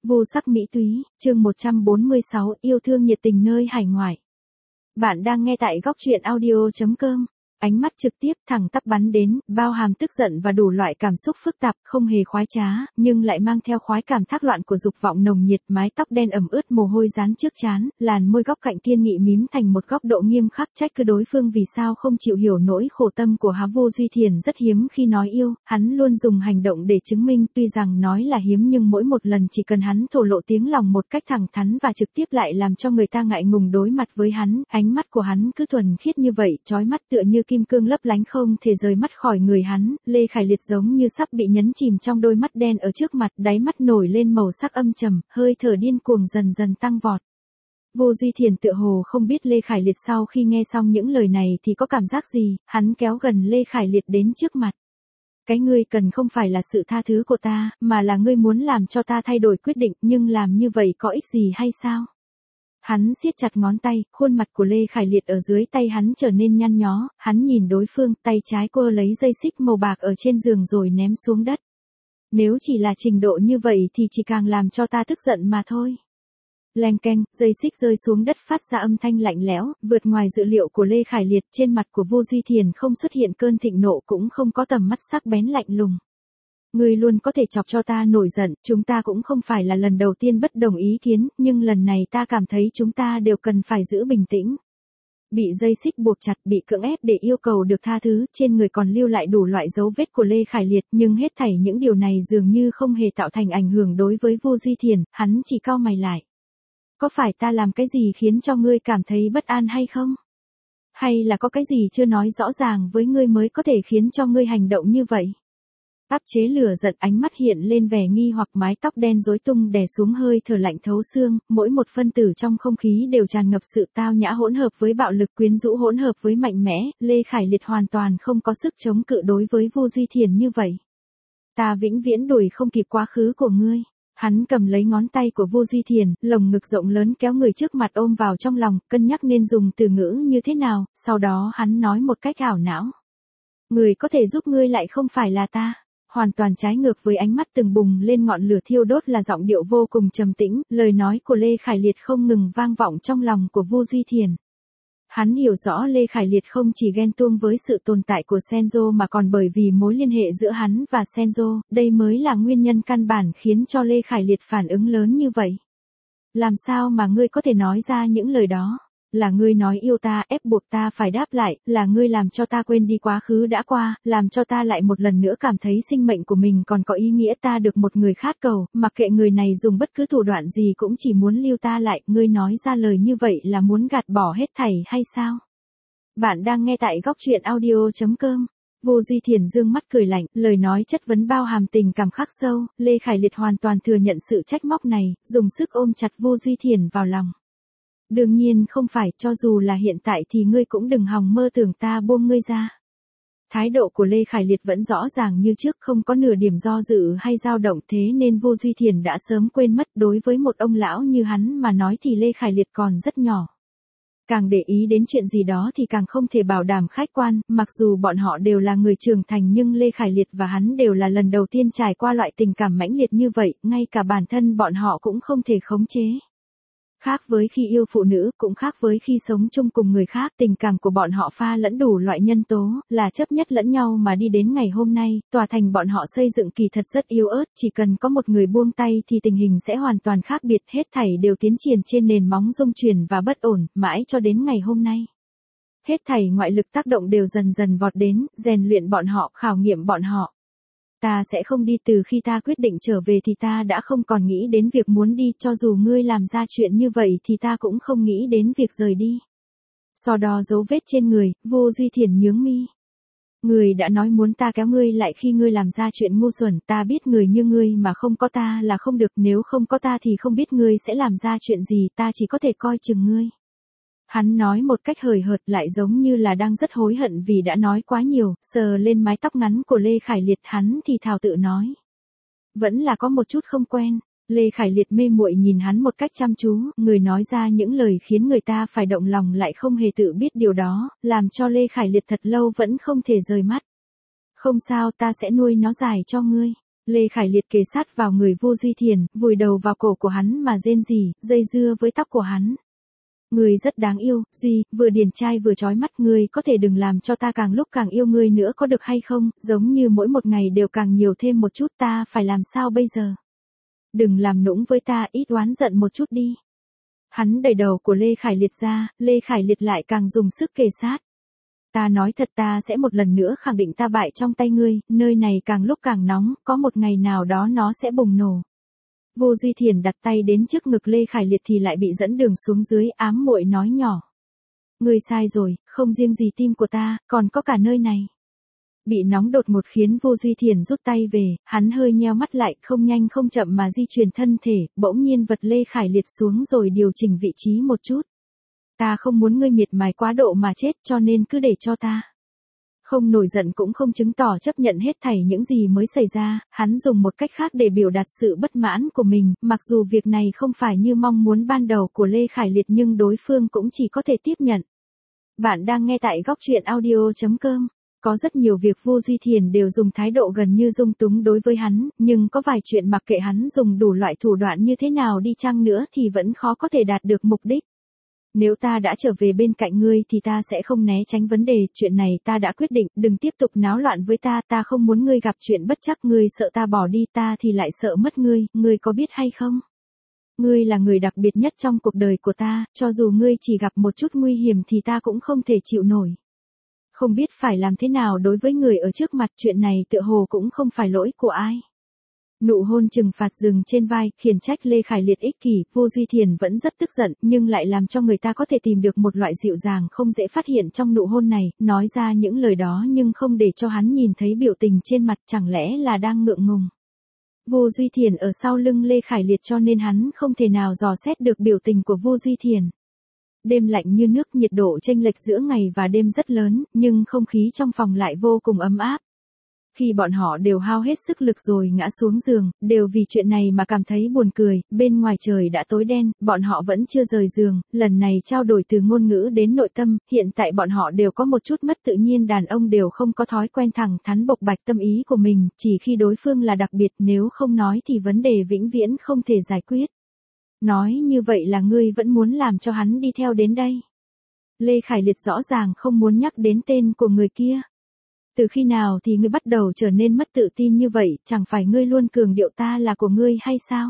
Vô sắc mỹ túy, chương 146, yêu thương nhiệt tình nơi hải ngoại. Bạn đang nghe tại góc truyện audio.com. Ánh mắt trực tiếp thẳng tắp bắn đến, bao hàm tức giận và đủ loại cảm xúc phức tạp, không hề khoái trá, nhưng lại mang theo khoái cảm thác loạn của dục vọng nồng nhiệt, mái tóc đen ẩm ướt mồ hôi dán trước trán, làn môi góc cạnh kiên nghị mím thành một góc độ nghiêm khắc, trách cứ đối phương vì sao không chịu hiểu nỗi khổ tâm của Vô Duy Thiền. Rất hiếm khi nói yêu, hắn luôn dùng hành động để chứng minh, tuy rằng nói là hiếm nhưng mỗi một lần chỉ cần hắn thổ lộ tiếng lòng một cách thẳng thắn và trực tiếp lại làm cho người ta ngại ngùng đối mặt với hắn, ánh mắt của hắn cứ thuần khiết như vậy, chói mắt tựa như kim cương lấp lánh không thể rời mắt khỏi người hắn. Lê Khải Liệt giống như sắp bị nhấn chìm trong đôi mắt đen ở trước mặt, đáy mắt nổi lên màu sắc âm trầm, hơi thở điên cuồng dần dần tăng vọt. Vô Duy Thiền tựa hồ không biết Lê Khải Liệt sau khi nghe xong những lời này thì có cảm giác gì, hắn kéo gần Lê Khải Liệt đến trước mặt. Cái ngươi cần không phải là sự tha thứ của ta, mà là ngươi muốn làm cho ta thay đổi quyết định, nhưng làm như vậy có ích gì hay sao? Hắn siết chặt ngón tay, khuôn mặt của Lê Khải Liệt ở dưới tay hắn trở nên nhăn nhó, hắn nhìn đối phương, tay trái quơ lấy dây xích màu bạc ở trên giường rồi ném xuống đất. Nếu chỉ là trình độ như vậy thì chỉ càng làm cho ta tức giận mà thôi. Leng keng, dây xích rơi xuống đất phát ra âm thanh lạnh lẽo, vượt ngoài dự liệu của Lê Khải Liệt. Trên mặt của Vô Duy Thiền không xuất hiện cơn thịnh nộ, cũng không có tầm mắt sắc bén lạnh lùng. Ngươi luôn có thể chọc cho ta nổi giận, chúng ta cũng không phải là lần đầu tiên bất đồng ý kiến, nhưng lần này ta cảm thấy chúng ta đều cần phải giữ bình tĩnh. Bị dây xích buộc chặt, bị cưỡng ép để yêu cầu được tha thứ, trên người còn lưu lại đủ loại dấu vết của Lê Khải Liệt, nhưng hết thảy những điều này dường như không hề tạo thành ảnh hưởng đối với Vô Duy Thiền, hắn chỉ cau mày lại. Có phải ta làm cái gì khiến cho ngươi cảm thấy bất an hay không? Hay là có cái gì chưa nói rõ ràng với ngươi mới có thể khiến cho ngươi hành động như vậy? Áp chế lửa giận, ánh mắt hiện lên vẻ nghi hoặc, mái tóc đen rối tung đè xuống, hơi thở lạnh thấu xương, mỗi một phân tử trong không khí đều tràn ngập sự tao nhã hỗn hợp với bạo lực, quyến rũ hỗn hợp với mạnh mẽ. Lê Khải Liệt hoàn toàn không có sức chống cự đối với Vô Duy Thiền như vậy. Ta vĩnh viễn đuổi không kịp quá khứ của ngươi. Hắn cầm lấy ngón tay của Vô Duy Thiền, lồng ngực rộng lớn kéo người trước mặt ôm vào trong lòng, cân nhắc nên dùng từ ngữ như thế nào, sau đó hắn nói một cách ảo não. Người có thể giúp ngươi lại không phải là ta. Hoàn toàn trái ngược với ánh mắt từng bùng lên ngọn lửa thiêu đốt là giọng điệu vô cùng trầm tĩnh, lời nói của Lê Khải Liệt không ngừng vang vọng trong lòng của Vô Duy Thiền. Hắn hiểu rõ Lê Khải Liệt không chỉ ghen tuông với sự tồn tại của Senzo mà còn bởi vì mối liên hệ giữa hắn và Senzo, đây mới là nguyên nhân căn bản khiến cho Lê Khải Liệt phản ứng lớn như vậy. Làm sao mà ngươi có thể nói ra những lời đó? Là ngươi nói yêu ta, ép buộc ta phải đáp lại, là ngươi làm cho ta quên đi quá khứ đã qua, làm cho ta lại một lần nữa cảm thấy sinh mệnh của mình còn có ý nghĩa, ta được một người khát cầu, mặc kệ người này dùng bất cứ thủ đoạn gì cũng chỉ muốn lưu ta lại, ngươi nói ra lời như vậy là muốn gạt bỏ hết thảy hay sao? Bạn đang nghe tại góc truyện audio.com. Vô Duy Thiền dương mắt cười lạnh, lời nói chất vấn bao hàm tình cảm khắc sâu. Lê Khải Liệt hoàn toàn thừa nhận sự trách móc này, dùng sức ôm chặt Vô Duy Thiền vào lòng. Đương nhiên không phải, cho dù là hiện tại thì ngươi cũng đừng hòng mơ tưởng ta buông ngươi ra. Thái độ của Lê Khải Liệt vẫn rõ ràng như trước, không có nửa điểm do dự hay dao động, thế nên Vô Duy Thiền đã sớm quên mất, đối với một ông lão như hắn mà nói thì Lê Khải Liệt còn rất nhỏ. Càng để ý đến chuyện gì đó thì càng không thể bảo đảm khách quan, mặc dù bọn họ đều là người trưởng thành nhưng Lê Khải Liệt và hắn đều là lần đầu tiên trải qua loại tình cảm mãnh liệt như vậy, ngay cả bản thân bọn họ cũng không thể khống chế. Khác với khi yêu phụ nữ, cũng khác với khi sống chung cùng người khác, tình cảm của bọn họ pha lẫn đủ loại nhân tố, là chấp nhất lẫn nhau mà đi đến ngày hôm nay. Tòa thành bọn họ xây dựng kỳ thật rất yếu ớt, chỉ cần có một người buông tay thì tình hình sẽ hoàn toàn khác biệt, hết thảy đều tiến triển trên nền móng rung chuyển và bất ổn, mãi cho đến ngày hôm nay. Hết thảy ngoại lực tác động đều dần dần vọt đến, rèn luyện bọn họ, khảo nghiệm bọn họ. Ta sẽ không đi, từ khi ta quyết định trở về thì ta đã không còn nghĩ đến việc muốn đi, cho dù ngươi làm ra chuyện như vậy thì ta cũng không nghĩ đến việc rời đi. So đo dấu vết trên người, Vô Duy Thiền nhướng mi. Ngươi đã nói muốn ta kéo ngươi lại khi ngươi làm ra chuyện ngu xuẩn, ta biết người như ngươi mà không có ta là không được, nếu không có ta thì không biết ngươi sẽ làm ra chuyện gì, ta chỉ có thể coi chừng ngươi. Hắn nói một cách hời hợt, lại giống như là đang rất hối hận vì đã nói quá nhiều, sờ lên mái tóc ngắn của Lê Khải Liệt, hắn thì thào tự nói. Vẫn là có một chút không quen. Lê Khải Liệt mê muội nhìn hắn một cách chăm chú, người nói ra những lời khiến người ta phải động lòng lại không hề tự biết điều đó, làm cho Lê Khải Liệt thật lâu vẫn không thể rời mắt. Không sao, ta sẽ nuôi nó dài cho ngươi. Lê Khải Liệt kề sát vào người Vô Duy Thiền, vùi đầu vào cổ của hắn mà rên rỉ, dây dưa với tóc của hắn. Ngươi rất đáng yêu, Duy, vừa điển trai vừa chói mắt, ngươi có thể đừng làm cho ta càng lúc càng yêu ngươi nữa có được hay không, giống như mỗi một ngày đều càng nhiều thêm một chút, ta phải làm sao bây giờ? Đừng làm nũng với ta, ít oán giận một chút đi. Hắn đẩy đầu của Lê Khải Liệt ra, Lê Khải Liệt lại càng dùng sức kề sát. Ta nói thật, ta sẽ một lần nữa khẳng định ta bại trong tay ngươi, nơi này càng lúc càng nóng, có một ngày nào đó nó sẽ bùng nổ. Vô Duy Thiền đặt tay đến trước ngực Lê Khải Liệt thì lại bị dẫn đường xuống dưới, ám muội nói nhỏ. Ngươi sai rồi, không riêng gì tim của ta, còn có cả nơi này. Bị nóng đột ngột khiến Vô Duy Thiền rút tay về, hắn hơi nheo mắt lại, không nhanh không chậm mà di chuyển thân thể, bỗng nhiên vật Lê Khải Liệt xuống rồi điều chỉnh vị trí một chút. Ta không muốn ngươi miệt mài quá độ mà chết, cho nên cứ để cho ta. Không nổi giận cũng không chứng tỏ chấp nhận hết thảy những gì mới xảy ra, hắn dùng một cách khác để biểu đạt sự bất mãn của mình, mặc dù việc này không phải như mong muốn ban đầu của Lê Khải Liệt nhưng đối phương cũng chỉ có thể tiếp nhận. Bạn đang nghe tại góc truyện audio.com. Có rất nhiều việc Vô Duy Thiền đều dùng thái độ gần như dung túng đối với hắn, nhưng có vài chuyện mặc kệ hắn dùng đủ loại thủ đoạn như thế nào đi chăng nữa thì vẫn khó có thể đạt được mục đích. Nếu ta đã trở về bên cạnh ngươi thì ta sẽ không né tránh vấn đề, chuyện này ta đã quyết định, đừng tiếp tục náo loạn với ta, ta không muốn ngươi gặp chuyện bất trắc, ngươi sợ ta bỏ đi, ta thì lại sợ mất ngươi có biết hay không? Ngươi là người đặc biệt nhất trong cuộc đời của ta, cho dù ngươi chỉ gặp một chút nguy hiểm thì ta cũng không thể chịu nổi. Không biết phải làm thế nào đối với người ở trước mặt, chuyện này tựa hồ cũng không phải lỗi của ai. Nụ hôn trừng phạt dừng trên vai, khiển trách Lê Khải Liệt ích kỷ, Vô Duy Thiền vẫn rất tức giận, nhưng lại làm cho người ta có thể tìm được một loại dịu dàng không dễ phát hiện trong nụ hôn này, nói ra những lời đó nhưng không để cho hắn nhìn thấy biểu tình trên mặt, chẳng lẽ là đang ngượng ngùng. Vô Duy Thiền ở sau lưng Lê Khải Liệt cho nên hắn không thể nào dò xét được biểu tình của Vô Duy Thiền. Đêm lạnh như nước, nhiệt độ chênh lệch giữa ngày và đêm rất lớn, nhưng không khí trong phòng lại vô cùng ấm áp. Khi bọn họ đều hao hết sức lực rồi ngã xuống giường, đều vì chuyện này mà cảm thấy buồn cười, bên ngoài trời đã tối đen, bọn họ vẫn chưa rời giường, lần này trao đổi từ ngôn ngữ đến nội tâm, hiện tại bọn họ đều có một chút mất tự nhiên, đàn ông đều không có thói quen thẳng thắn bộc bạch tâm ý của mình, chỉ khi đối phương là đặc biệt, nếu không nói thì vấn đề vĩnh viễn không thể giải quyết. Nói như vậy là ngươi vẫn muốn làm cho hắn đi theo đến đây. Lê Khải Liệt rõ ràng không muốn nhắc đến tên của người kia. Từ khi nào thì ngươi bắt đầu trở nên mất tự tin như vậy, chẳng phải ngươi luôn cường điệu ta là của ngươi hay sao?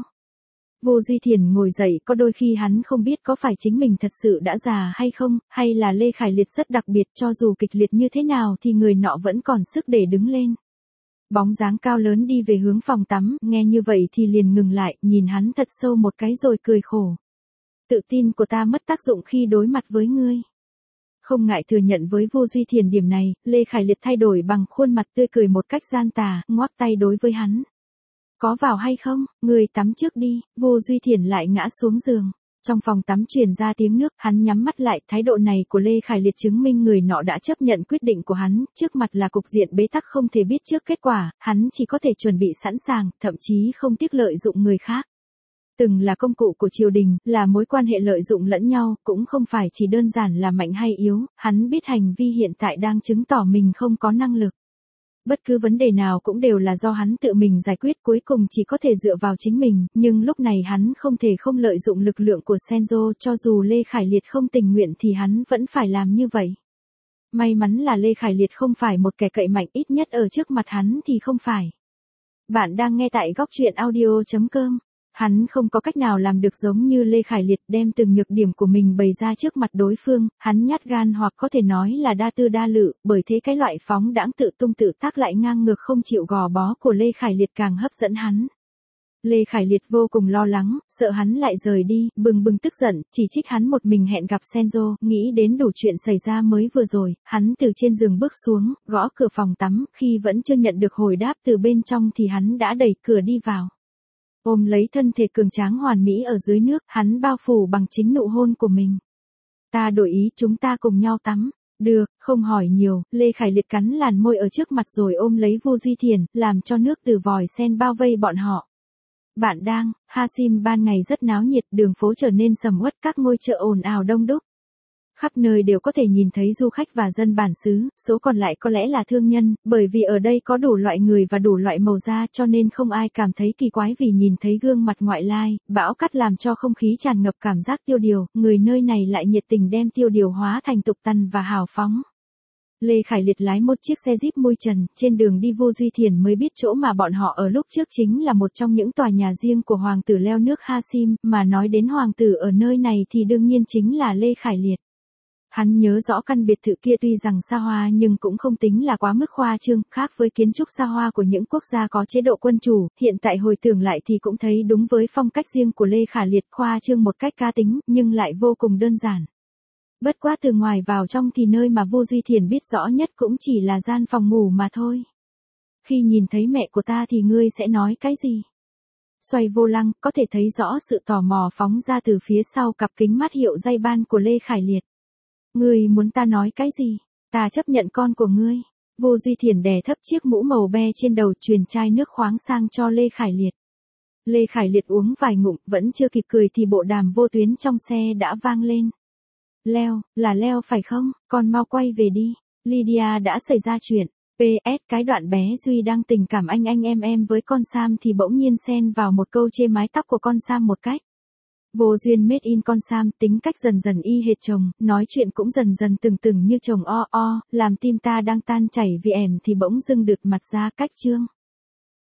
Vô Duy Thiền ngồi dậy, có đôi khi hắn không biết có phải chính mình thật sự đã già hay không, hay là Lê Khải Liệt rất đặc biệt, cho dù kịch liệt như thế nào thì người nọ vẫn còn sức để đứng lên. Bóng dáng cao lớn đi về hướng phòng tắm, nghe như vậy thì liền ngừng lại, nhìn hắn thật sâu một cái rồi cười khổ. Tự tin của ta mất tác dụng khi đối mặt với ngươi. Không ngại thừa nhận với Vô Duy Thiền điểm này, Lê Khải Liệt thay đổi bằng khuôn mặt tươi cười một cách gian tà, ngoắc tay đối với hắn. Có vào hay không, ngươi tắm trước đi, Vô Duy Thiền lại ngã xuống giường. Trong phòng tắm truyền ra tiếng nước, hắn nhắm mắt lại, thái độ này của Lê Khải Liệt chứng minh người nọ đã chấp nhận quyết định của hắn, trước mặt là cục diện bế tắc không thể biết trước kết quả, hắn chỉ có thể chuẩn bị sẵn sàng, thậm chí không tiếc lợi dụng người khác. Từng là công cụ của triều đình, là mối quan hệ lợi dụng lẫn nhau, cũng không phải chỉ đơn giản là mạnh hay yếu, hắn biết hành vi hiện tại đang chứng tỏ mình không có năng lực. Bất cứ vấn đề nào cũng đều là do hắn tự mình giải quyết, cuối cùng chỉ có thể dựa vào chính mình, nhưng lúc này hắn không thể không lợi dụng lực lượng của Senzo, cho dù Lê Khải Liệt không tình nguyện thì hắn vẫn phải làm như vậy. May mắn là Lê Khải Liệt không phải một kẻ cậy mạnh, ít nhất ở trước mặt hắn thì không phải. Bạn đang nghe tại góc truyện audio.com. Hắn không có cách nào làm được giống như Lê Khải Liệt, đem từng nhược điểm của mình bày ra trước mặt đối phương, hắn nhát gan hoặc có thể nói là đa tư đa lự, bởi thế cái loại phóng đãng tự tung tự tác lại ngang ngược không chịu gò bó của Lê Khải Liệt càng hấp dẫn hắn. Lê Khải Liệt vô cùng lo lắng, sợ hắn lại rời đi, bừng bừng tức giận, chỉ trích hắn một mình hẹn gặp Senzo, nghĩ đến đủ chuyện xảy ra mới vừa rồi, hắn từ trên giường bước xuống, gõ cửa phòng tắm, khi vẫn chưa nhận được hồi đáp từ bên trong thì hắn đã đẩy cửa đi vào. Ôm lấy thân thể cường tráng hoàn mỹ ở dưới nước, hắn bao phủ bằng chính nụ hôn của mình. Ta đổi ý, chúng ta cùng nhau tắm. Được, không hỏi nhiều, Lê Khải Liệt cắn làn môi ở trước mặt rồi ôm lấy Vô Duy Thiền, làm cho nước từ vòi sen bao vây bọn họ. Bạn đang, Hasim ban ngày rất náo nhiệt, đường phố trở nên sầm uất, các ngôi chợ ồn ào đông đúc. Khắp nơi đều có thể nhìn thấy du khách và dân bản xứ, số còn lại có lẽ là thương nhân, bởi vì ở đây có đủ loại người và đủ loại màu da cho nên không ai cảm thấy kỳ quái vì nhìn thấy gương mặt ngoại lai, bão cát làm cho không khí tràn ngập cảm giác tiêu điều, người nơi này lại nhiệt tình đem tiêu điều hóa thành tục tằn và hào phóng. Lê Khải Liệt lái một chiếc xe Jeep mui trần, trên đường đi Vô Duy Thiền mới biết chỗ mà bọn họ ở lúc trước chính là một trong những tòa nhà riêng của hoàng tử leo nước Hashim, mà nói đến hoàng tử ở nơi này thì đương nhiên chính là Lê Khải Liệt. Hắn nhớ rõ căn biệt thự kia tuy rằng xa hoa nhưng cũng không tính là quá mức khoa trương, khác với kiến trúc xa hoa của những quốc gia có chế độ quân chủ, hiện tại hồi tưởng lại thì cũng thấy đúng với phong cách riêng của Lê Khải Liệt, khoa trương một cách cá tính, nhưng lại vô cùng đơn giản. Bất quá từ ngoài vào trong thì nơi mà Vô Duy Thiền biết rõ nhất cũng chỉ là gian phòng ngủ mà thôi. Khi nhìn thấy mẹ của ta thì ngươi sẽ nói cái gì? Xoay vô lăng, có thể thấy rõ sự tò mò phóng ra từ phía sau cặp kính mắt hiệu Ray-Ban của Lê Khải Liệt. Ngươi muốn ta nói cái gì? Ta chấp nhận con của ngươi. Vô Duy Thiền đè thấp chiếc mũ màu be trên đầu, truyền chai nước khoáng sang cho Lê Khải Liệt. Lê Khải Liệt uống vài ngụm, vẫn chưa kịp cười thì bộ đàm vô tuyến trong xe đã vang lên. Leo, là Leo phải không? Con mau quay về đi. Lydia đã xảy ra chuyện. PS, cái đoạn bé Duy đang tình cảm anh em với con Sam thì bỗng nhiên xen vào một câu chê mái tóc của con Sam một cách vô duyên. Made in con Sam, tính cách dần dần y hệt chồng, nói chuyện cũng dần dần từng như chồng làm tim ta đang tan chảy vì ẻm thì bỗng dưng đượt mặt ra cách chương.